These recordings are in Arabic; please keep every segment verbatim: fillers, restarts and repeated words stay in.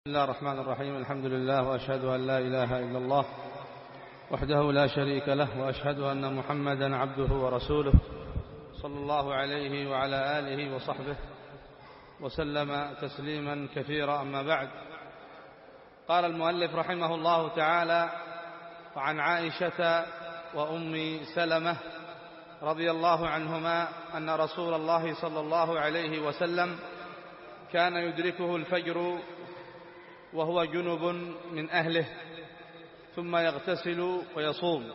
بسم الله الرحمن الرحيم. الحمد لله، وأشهد أن لا إله إلا الله وحده لا شريك له، وأشهد أن محمدا عبده ورسوله صلى الله عليه وعلى آله وصحبه وسلم تسليما كثيرا. أما بعد، قال المؤلف رحمه الله تعالى: وعن عائشة وأم سلمة رضي الله عنهما أن رسول الله صلى الله عليه وسلم كان يدركه الفجر وهو جنب من أهله ثم يغتسل ويصوم.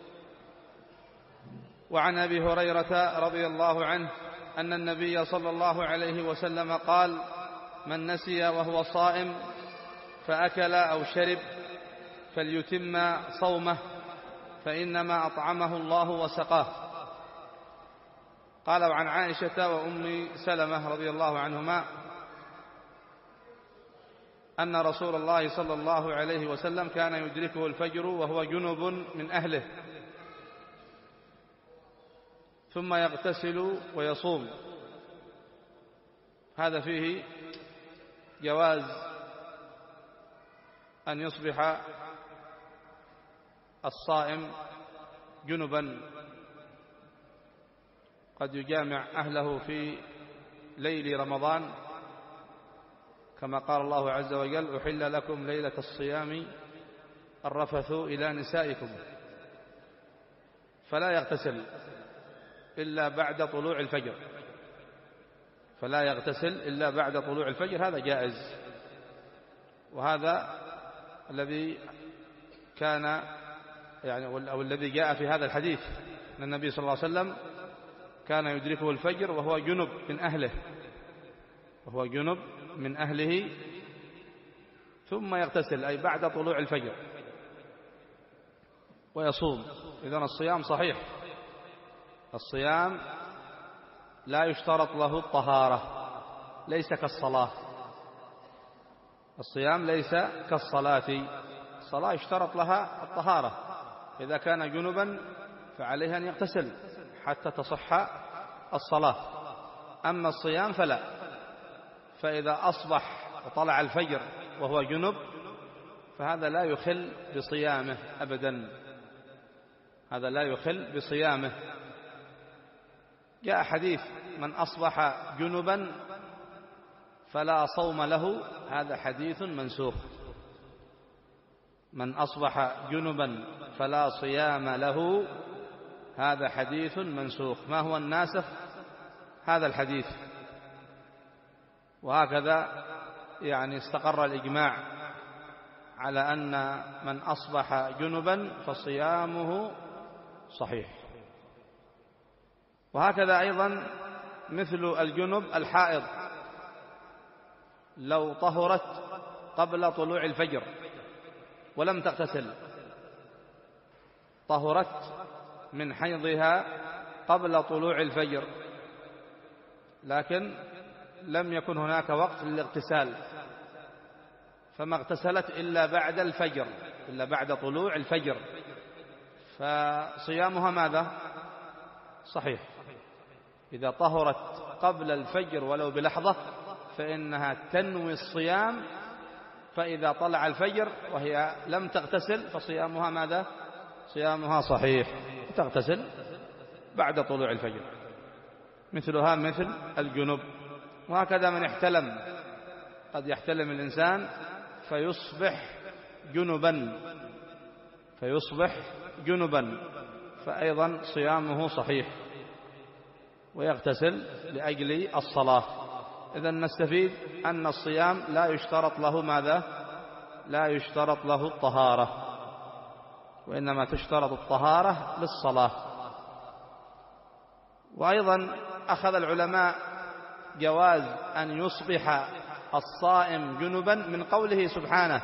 وعن أبي هريرة رضي الله عنه أن النبي صلى الله عليه وسلم قال: من نسي وهو صائم فأكل أو شرب فليتم صومه فإنما أطعمه الله وسقاه. قال: وعن عائشة وأم سلمة رضي الله عنهما أن رسول الله صلى الله عليه وسلم كان يدركه الفجر وهو جنب من أهله ثم يغتسل ويصوم. هذا فيه جواز أن يصبح الصائم جنبا، قد يجامع أهله في ليل رمضان كما قال الله عز وجل: أحل لكم ليلة الصيام الرفث إلى نسائكم، فلا يغتسل إلا بعد طلوع الفجر فلا يغتسل إلا بعد طلوع الفجر هذا جائز. وهذا الذي كان يعني أو الذي جاء في هذا الحديث أن النبي صلى الله عليه وسلم كان يدركه الفجر وهو جنب من أهله وهو جنب من أهله ثم يغتسل، أي بعد طلوع الفجر، ويصوم. إذن الصيام صحيح. الصيام لا يشترط له الطهارة، ليس كالصلاة. الصيام ليس كالصلاة. الصلاة يشترط لها الطهارة، إذا كان جنبا فعليه أن يغتسل حتى تصح الصلاة. أما الصيام فلا، فإذا أصبح وطلع الفجر وهو جنب فهذا لا يخل بصيامه أبدا، هذا لا يخل بصيامه. جاء حديث: من أصبح جنبا فلا صوم له، هذا حديث منسوخ. من أصبح جنبا فلا صيام له، هذا حديث منسوخ. ما هو الناسخ؟ هذا الحديث. وهكذا يعني استقر الإجماع على أن من أصبح جنبا فصيامه صحيح. وهكذا أيضا مثل الجنب الحائض، لو طهرت قبل طلوع الفجر ولم تغتسل، طهرت من حيضها قبل طلوع الفجر لكن لم يكن هناك وقت للاغتسال، فما اغتسلت إلا بعد الفجر إلا بعد طلوع الفجر، فصيامها ماذا؟ صحيح. إذا طهرت قبل الفجر ولو بلحظة فإنها تنوي الصيام، فإذا طلع الفجر وهي لم تغتسل فصيامها ماذا؟ صيامها صحيح، تغتسل بعد طلوع الفجر. مثلها مثل الجنب. وهكذا من احتلم، قد يحتلم الإنسان فيصبح جنبا فيصبح جنبا فأيضا صيامه صحيح ويغتسل لأجل الصلاة. إذن نستفيد أن الصيام لا يشترط له ماذا؟ لا يشترط له الطهارة، وإنما تشترط الطهارة للصلاة. وأيضا أخذ العلماء جواز أن يصبح الصائم جنبا من قوله سبحانه: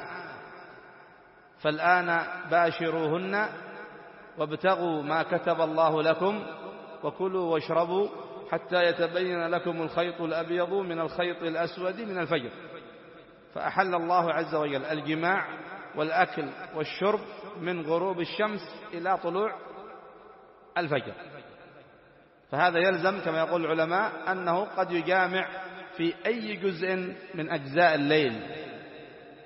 فالآن باشروهن وابتغوا ما كتب الله لكم وكلوا واشربوا حتى يتبين لكم الخيط الأبيض من الخيط الأسود من الفجر. فأحل الله عز وجل الجماع والأكل والشرب من غروب الشمس إلى طلوع الفجر. فهذا يلزم كما يقول العلماء أنه قد يجامع في أي جزء من أجزاء الليل،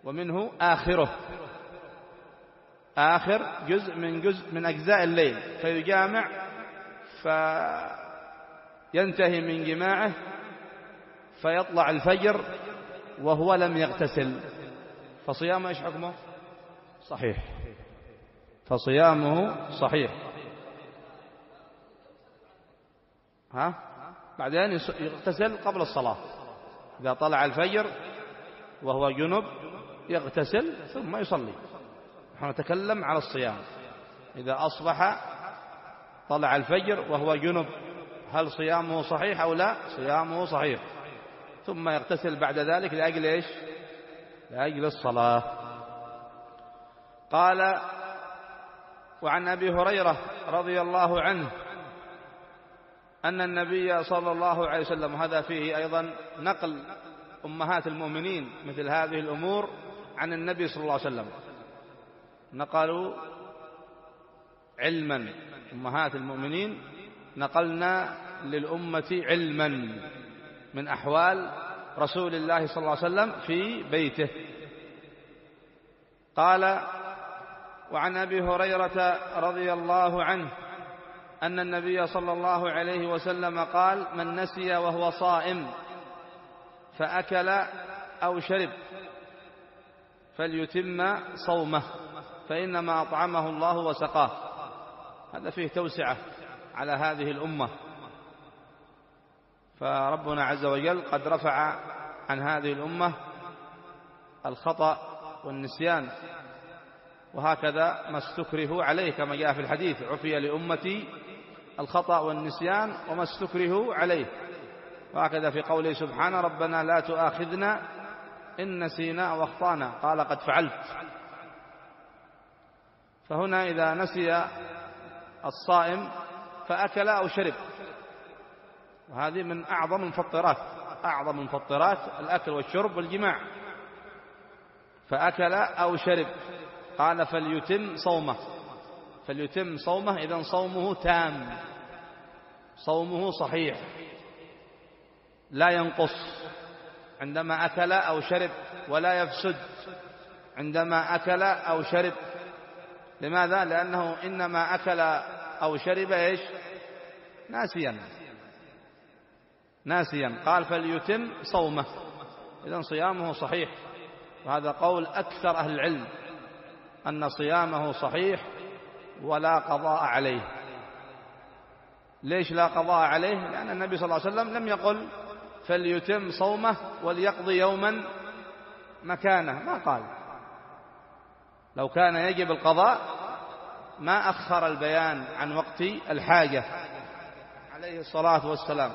ومنه آخره، آخر جزء من جزء من أجزاء الليل، فيجامع فينتهي من جماعه فيطلع الفجر وهو لم يغتسل، فصيامه إيش حكمه؟ صحيح، فصيامه صحيح. ها بعدين يغتسل قبل الصلاة، إذا طلع الفجر وهو جنب يغتسل ثم يصلي. نحن نتكلم على الصيام، إذا أصبح طلع الفجر وهو جنب هل صيامه صحيح أو لا؟ صيامه صحيح، ثم يغتسل بعد ذلك لأجل إيش؟ لأجل الصلاة. قال: وعن أبي هريرة رضي الله عنه أن النبي صلى الله عليه وسلم، وهذا فيه أيضا نقل أمهات المؤمنين مثل هذه الأمور عن النبي صلى الله عليه وسلم، نقلوا علما، أمهات المؤمنين نقلنا للأمة علما من أحوال رسول الله صلى الله عليه وسلم في بيته. قال: وعن أبي هريرة رضي الله عنه أن النبي صلى الله عليه وسلم قال: من نسي وهو صائم فأكل أو شرب فليتم صومه فإنما أطعمه الله وسقاه. هذا فيه توسعة على هذه الأمة، فربنا عز وجل قد رفع عن هذه الأمة الخطأ والنسيان، وهكذا ما استكره عليه كما جاء في الحديث: عفي لأمتي الخطأ والنسيان وما استكره عليه. وهكذا في قوله سبحانه: ربنا لا تؤاخذنا إن نسينا أو أخطأنا قال قد فعلت. فهنا إذا نسي الصائم فأكل أو شرب، وهذه من أعظم المفطرات، أعظم المفطرات الأكل والشرب والجماع، فأكل أو شرب قال فليتم صومه، فليتم صومه، إذن صومه تام، صومه صحيح لا ينقص عندما أكل أو شرب، ولا يفسد عندما أكل أو شرب. لماذا؟ لأنه إنما أكل أو شرب إيش؟ ناسيا، ناسيا. قال فليتم صومه، إذن صيامه صحيح. وهذا قول أكثر أهل العلم أن صيامه صحيح ولا قضاء عليه. ليش لا قضاء عليه؟ لأن النبي صلى الله عليه وسلم لم يقل فليتم صومه وليقضي يوما مكانه، ما قال. لو كان يجب القضاء ما أخر البيان عن وقت الحاجة عليه الصلاة والسلام،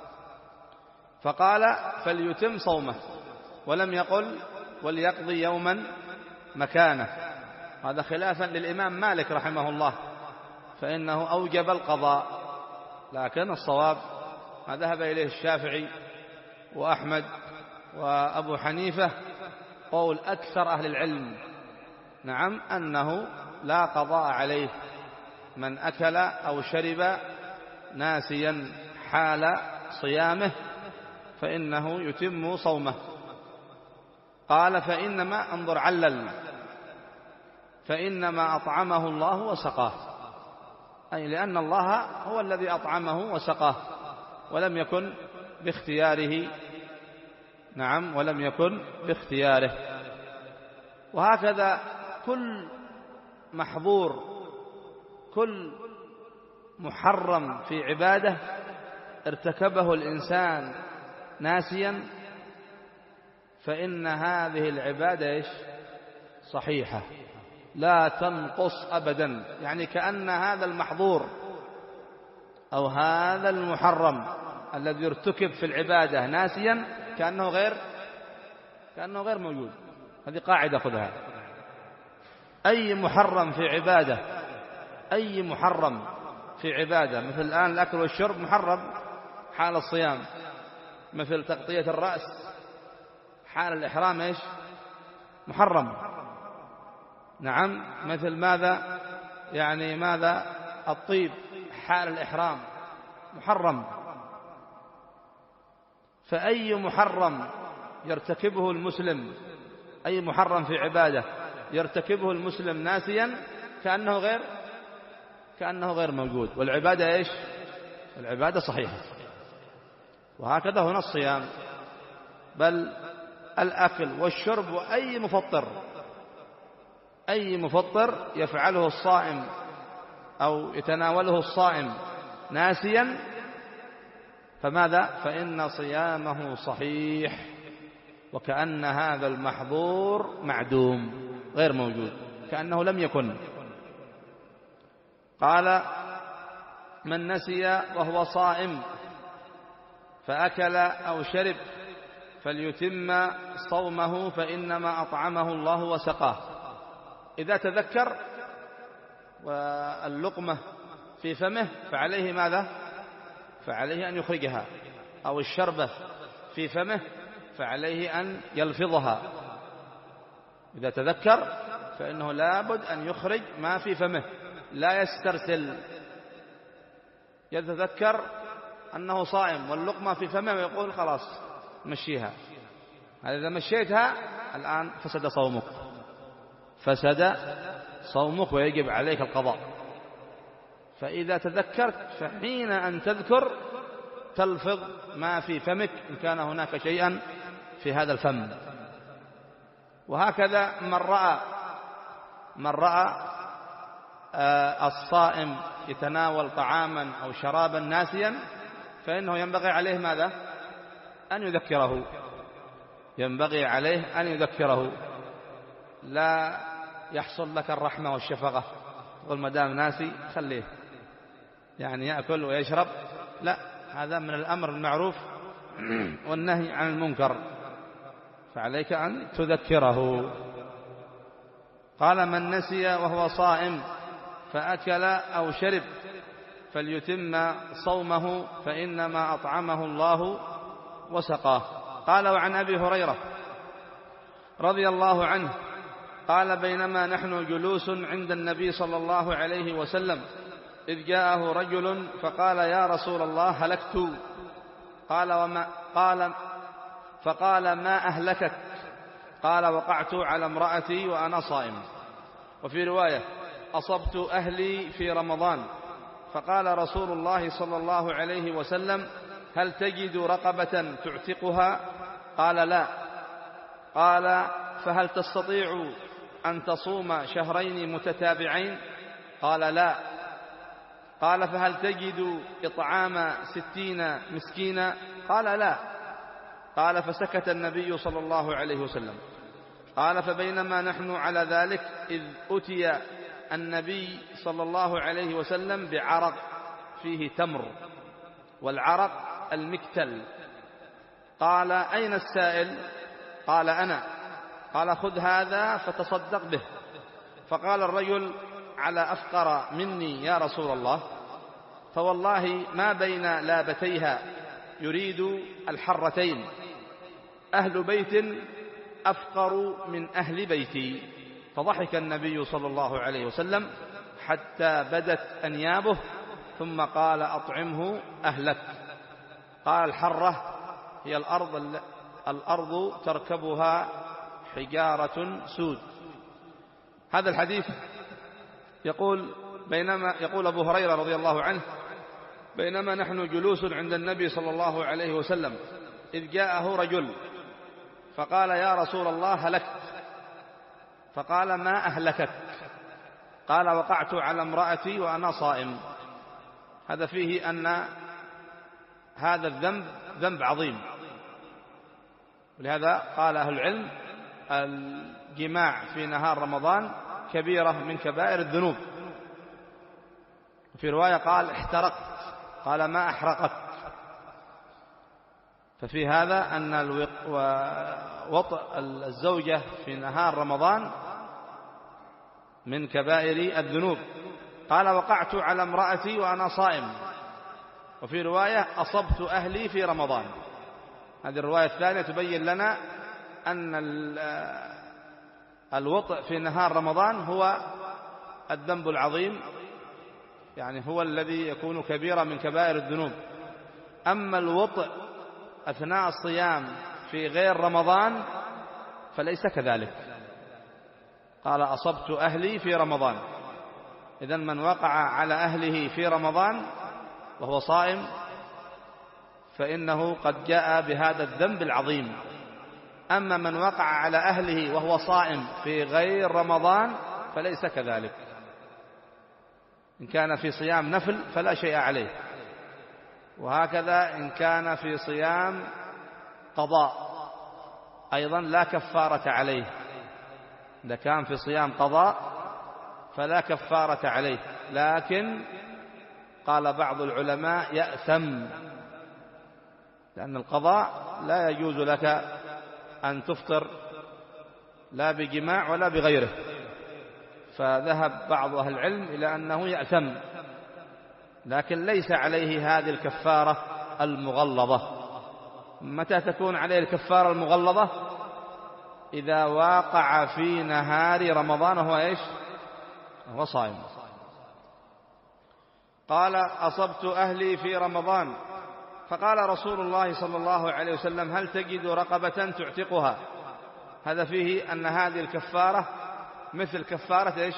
فقال فليتم صومه ولم يقل وليقضي يوما مكانه. هذا خلافا للإمام مالك رحمه الله، فإنه أوجب القضاء، لكن الصواب ما ذهب إليه الشافعي وأحمد وأبو حنيفة قول أكثر أهل العلم، نعم، أنه لا قضاء عليه من أكل أو شرب ناسيا حال صيامه، فإنه يتم صومه. قال فإنما، انظر علل، فإنما أطعمه الله وسقاه، أي لأن الله هو الذي أطعمه وسقاه، ولم يكن باختياره، نعم، ولم يكن باختياره. وهكذا كل محظور، كل محرم في عبادة ارتكبه الإنسان ناسيا، فإن هذه العبادة إيش؟ صحيحة لا تنقص أبدا. يعني كأن هذا المحظور أو هذا المحرم الذي ارتكب في العبادة ناسيا كأنه غير كأنه غير موجود. هذه قاعدة خذها. أي محرم في عبادة، أي محرم في عبادة، مثل الآن الأكل والشرب محرم حال الصيام، مثل تغطية الرأس حال الإحرام إيش؟ محرم، نعم، مثل ماذا؟ يعني ماذا؟ الطيب حال الإحرام محرم. فأي محرم يرتكبه المسلم أي محرم في عبادة يرتكبه المسلم ناسيا كأنه غير كأنه غير موجود، والعبادة إيش؟ العبادة صحيحة. وهكذا هنا الصيام، بل الأكل والشرب وأي مفطر أي مفطر يفعله الصائم أو يتناوله الصائم ناسيا فماذا؟ فإن صيامه صحيح، وكأن هذا المحظور معدوم غير موجود، كأنه لم يكن. قال: من نسي وهو صائم فأكل أو شرب فليتم صومه فإنما أطعمه الله وسقاه. إذا تذكر واللقمة في فمه فعليه ماذا؟ فعليه أن يخرجها، أو الشربة في فمه فعليه أن يلفظها. إذا تذكر فإنه لابد أن يخرج ما في فمه، لا يسترسل. يتذكر أنه صائم واللقمة في فمه ويقول خلاص مشيها. إذا مشيتها الآن فسد صومك، فسد صومك ويجب عليك القضاء. فإذا تذكرت فحين أن تذكر تلفظ ما في فمك إن كان هناك شيئا في هذا الفم. وهكذا من رأى من رأى الصائم يتناول طعاما أو شرابا ناسيا فإنه ينبغي عليه ماذا؟ أن يذكره ينبغي عليه أن يذكره. لا يحصل لك الرحمة والشفقة تقول ما دام ناسي خليه يعني يأكل ويشرب، لا، هذا من الأمر المعروف والنهي عن المنكر، فعليك أن تذكره. قال: من نسي وهو صائم فأكل أو شرب فليتم صومه فإنما أطعمه الله وسقاه. قال: وعن أبي هريرة رضي الله عنه قال: بينما نحن جلوس عند النبي صلى الله عليه وسلم إذ جاءه رجل فقال: يا رسول الله هلكت. قال: وما قال فقال: ما أهلكك؟ قال: وقعت على امرأتي وأنا صائم. وفي رواية: أصبت أهلي في رمضان. فقال رسول الله صلى الله عليه وسلم: هل تجد رقبة تعتقها؟ قال: لا. قال: فهل تستطيع أن تصوم شهرين متتابعين؟ قال: لا. قال: فهل تجد إطعام ستين مسكينا؟ قال: لا. قال: فسكت النبي صلى الله عليه وسلم. قال: فبينما نحن على ذلك إذ أتي النبي صلى الله عليه وسلم بعرق فيه تمر، والعرق المكتل. قال: أين السائل؟ قال: أنا. قال: خذ هذا فتصدق به. فقال الرجل: على أفقر مني يا رسول الله، فوالله ما بين لابتيها يريد الحرتين، أهل بيت أفقر من أهل بيتي. فضحك النبي صلى الله عليه وسلم حتى بدت أنيابه ثم قال: أطعمه أهلك. قال: الحرة هي الأرض الأرض تركبها حجارة سود. هذا الحديث يقول بينما يقول أبو هريرة رضي الله عنه: بينما نحن جلوس عند النبي صلى الله عليه وسلم إذ جاءه رجل فقال: يا رسول الله هلكت. فقال: ما أهلكك؟ قال: وقعت على امرأتي وأنا صائم. هذا فيه أن هذا الذنب ذنب عظيم، ولهذا قال أهل العلم: الجماع في نهار رمضان كبيرة من كبائر الذنوب. في رواية قال: احترقت. قال: ما أحرقت. ففي هذا أن وطئ الزوجة في نهار رمضان من كبائر الذنوب. قال: وقعت على امرأتي وأنا صائم. وفي رواية: أصبت أهلي في رمضان. هذه الرواية الثانية تبين لنا أن الوطئ في نهار رمضان هو الذنب العظيم، يعني هو الذي يكون كبيرا من كبائر الذنوب. أما الوطئ أثناء الصيام في غير رمضان فليس كذلك. قال أصبت أهلي في رمضان، إذن من وقع على أهله في رمضان وهو صائم فإنه قد جاء بهذا الذنب العظيم. أما من وقع على أهله وهو صائم في غير رمضان فليس كذلك. إن كان في صيام نفل فلا شيء عليه، وهكذا إن كان في صيام قضاء أيضا لا كفارة عليه. إذا كان في صيام قضاء فلا كفارة عليه، لكن قال بعض العلماء يأثم، لأن القضاء لا يجوز لك أن تفطر لا بجماع ولا بغيره، فذهب بعض أهل العلم إلى أنه يأثم، لكن ليس عليه هذه الكفارة المغلظة. متى تكون عليه الكفارة المغلظة؟ إذا واقع في نهار رمضان وهو إيش؟ هو صائم. قال أصبت أهلي في رمضان، فقال رسول الله صلى الله عليه وسلم هل تجد رقبة تعتقها؟ هذا فيه أن هذه الكفارة مثل كفارة إيش؟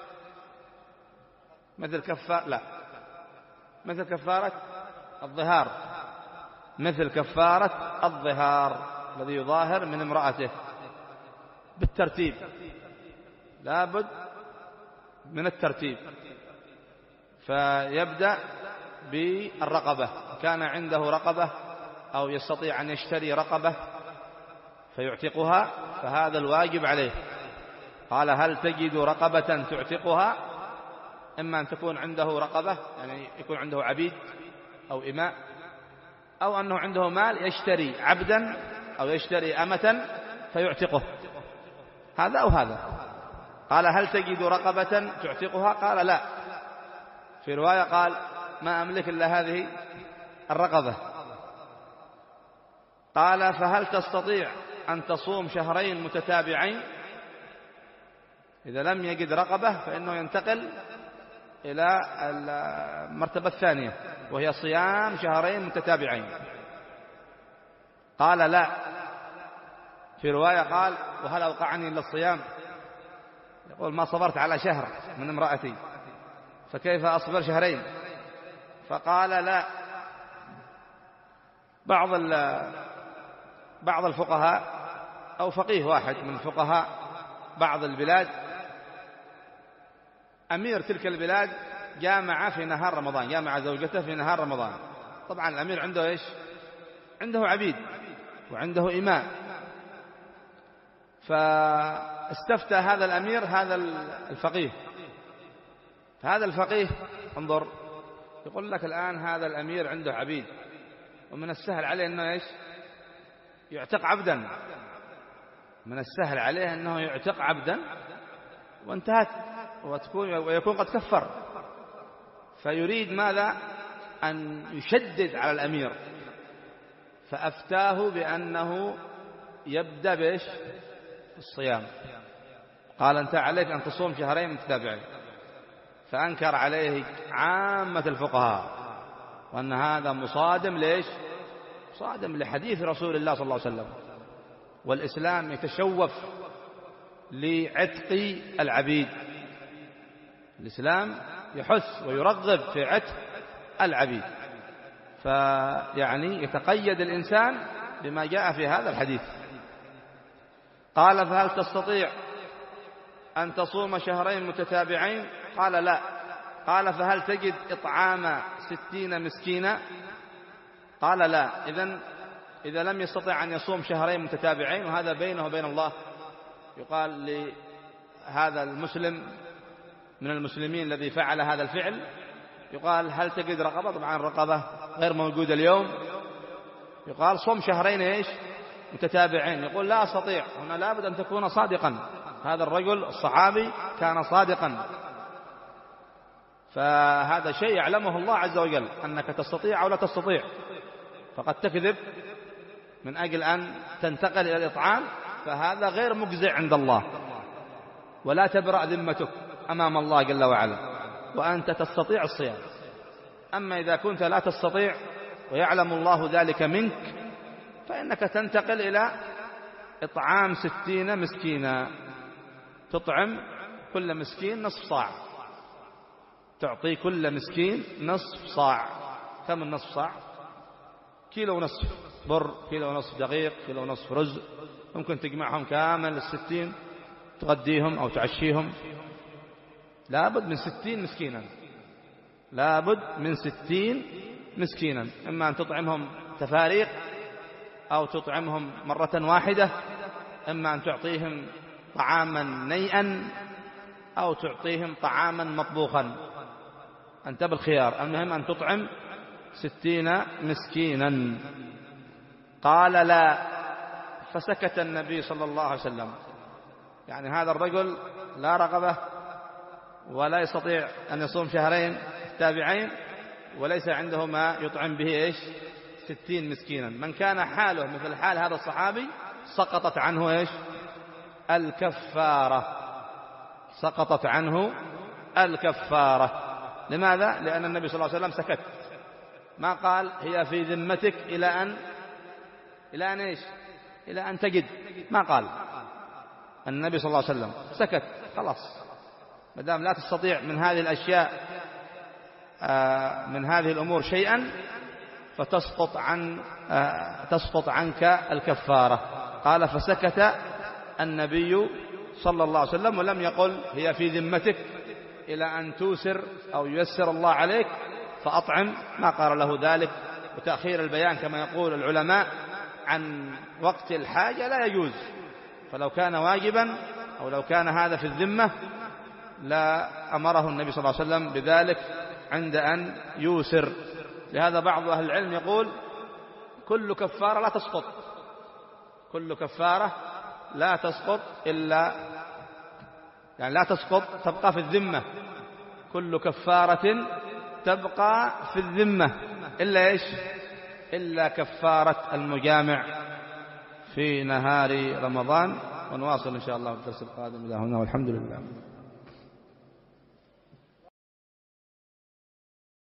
مثل كفارة لا مثل كفارة الظهار، مثل كفارة الظهار الذي يظاهر من امرأته بالترتيب، لابد من الترتيب. فيبدأ بالرقبة، كان عنده رقبة أو يستطيع أن يشتري رقبة فيعتقها، فهذا الواجب عليه. قال هل تجد رقبة تعتقها؟ إما أن تكون عنده رقبة، يعني يكون عنده عبيد أو إماء، أو أنه عنده مال يشتري عبدا أو يشتري أمة فيعتقه، هذا أو هذا. قال هل تجد رقبة تعتقها؟ قال لا. في رواية قال ما أملك إلا هذه الرقبة. قال فهل تستطيع أن تصوم شهرين متتابعين؟ إذا لم يجد رقبة فإنه ينتقل إلى المرتبة الثانية وهي صيام شهرين متتابعين. قال لا. في رواية قال وهل أوقعني إلا الصيام؟ يقول ما صبرت على شهر من امرأتي فكيف أصبر شهرين؟ فقال لا. بعض بعض الفقهاء أو فقيه واحد من فقهاء بعض البلاد أمير تلك البلاد جامع في نهار رمضان، جامع زوجته في نهار رمضان. طبعا الأمير عنده إيش؟ عنده عبيد وعنده إماء. فاستفتى هذا الأمير هذا الفقيه، هذا الفقيه انظر يقول لك الآن هذا الأمير عنده عبيد ومن السهل عليه أنه إيش؟ يعتق عبدا، من السهل عليه أنه يعتق عبدا وانتهت وتكون ويكون قد كفر. فيريد ماذا؟ أن يشدد على الأمير، فأفتاه بأنه يبدأ بإيش؟ الصيام. قال أنت عليك أن تصوم شهرين متتابعين. فأنكر عليه عامة الفقهاء وأن هذا مصادم ليش؟ مصادم لحديث رسول الله صلى الله عليه وسلم، والإسلام يتشوف لعتق العبيد. الإسلام يحث ويرغب في عتق العبيد، فيعني يتقيد الإنسان بما جاء في هذا الحديث. قال فهل تستطيع أن تصوم شهرين متتابعين؟ قال لا. قال فهل تجد إطعام ستين مسكينا؟ قال لا. إذن إذا لم يستطع أن يصوم شهرين متتابعين، وهذا بينه وبين الله، يقال لهذا المسلم من المسلمين الذي فعل هذا الفعل، يقال هل تجد رقبة؟ طبعا الرقبة غير موجودة اليوم. يقال صوم شهرين إيش؟ متتابعين. يقول لا أستطيع. هنا لابد أن تكون صادقا. هذا الرجل الصحابي كان صادقا، فهذا شيء يعلمه الله عز وجل أنك تستطيع أو لا تستطيع، فقد تكذب من أجل أن تنتقل إلى الإطعام، فهذا غير مجزع عند الله، ولا تبرأ ذمتك أمام الله جل وعلا وأنت تستطيع الصيام. أما إذا كنت لا تستطيع ويعلم الله ذلك منك، فإنك تنتقل إلى إطعام ستين مسكينا، تطعم كل مسكين نصف صاع، تعطي كل مسكين نصف صاع. كم النصف صاع؟ كيلو ونصف بر، كيلو ونصف دقيق، كيلو ونصف رز، ممكن تجمعهم كامل الستين تغديهم أو تعشيهم. لابد من ستين مسكينا، لابد من ستين مسكينا، إما أن تطعمهم تفاريق أو تطعمهم مرة واحدة، إما أن تعطيهم طعاما نيئا أو تعطيهم طعاما مطبوخا، أنت بالخيار، المهم أن تطعم ستين مسكينا. قال لا، فسكت النبي صلى الله عليه وسلم. يعني هذا الرجل لا رغبة ولا يستطيع أن يصوم شهرين تابعين وليس عنده ما يطعم به إيش؟ ستين مسكينا. من كان حاله مثل حال هذا الصحابي سقطت عنه إيش؟ الكفارة، سقطت عنه الكفارة. لماذا؟ لأن النبي صلى الله عليه وسلم سكت، ما قال هي في ذمتك إلى أن إلى أن إيش؟ إلى أن تجد، ما قال. النبي صلى الله عليه وسلم سكت، خلاص، ما دام لا تستطيع من هذه الأشياء من هذه الأمور شيئا فتسقط عن تسقط عنك الكفارة. قال فسكت النبي صلى الله عليه وسلم ولم يقل هي في ذمتك إلى أن توسر أو ييسر الله عليك فأطعم، ما قال له ذلك. وتأخير البيان كما يقول العلماء عن وقت الحاجة لا يجوز، فلو كان واجبا أو لو كان هذا في الذمة لا أمره النبي صلى الله عليه وسلم بذلك عند أن يوسر. لهذا بعض أهل العلم يقول كل كفارة لا تسقط، كل كفارة لا تسقط إلا يعني لا تسقط، تبقى في الذمة، كل كفارة تبقى في الذمة إلا إيش؟ إلا كفارة المجامع في نهار رمضان. ونواصل إن شاء الله في الدرس القادم. إلى هنا والحمد لله.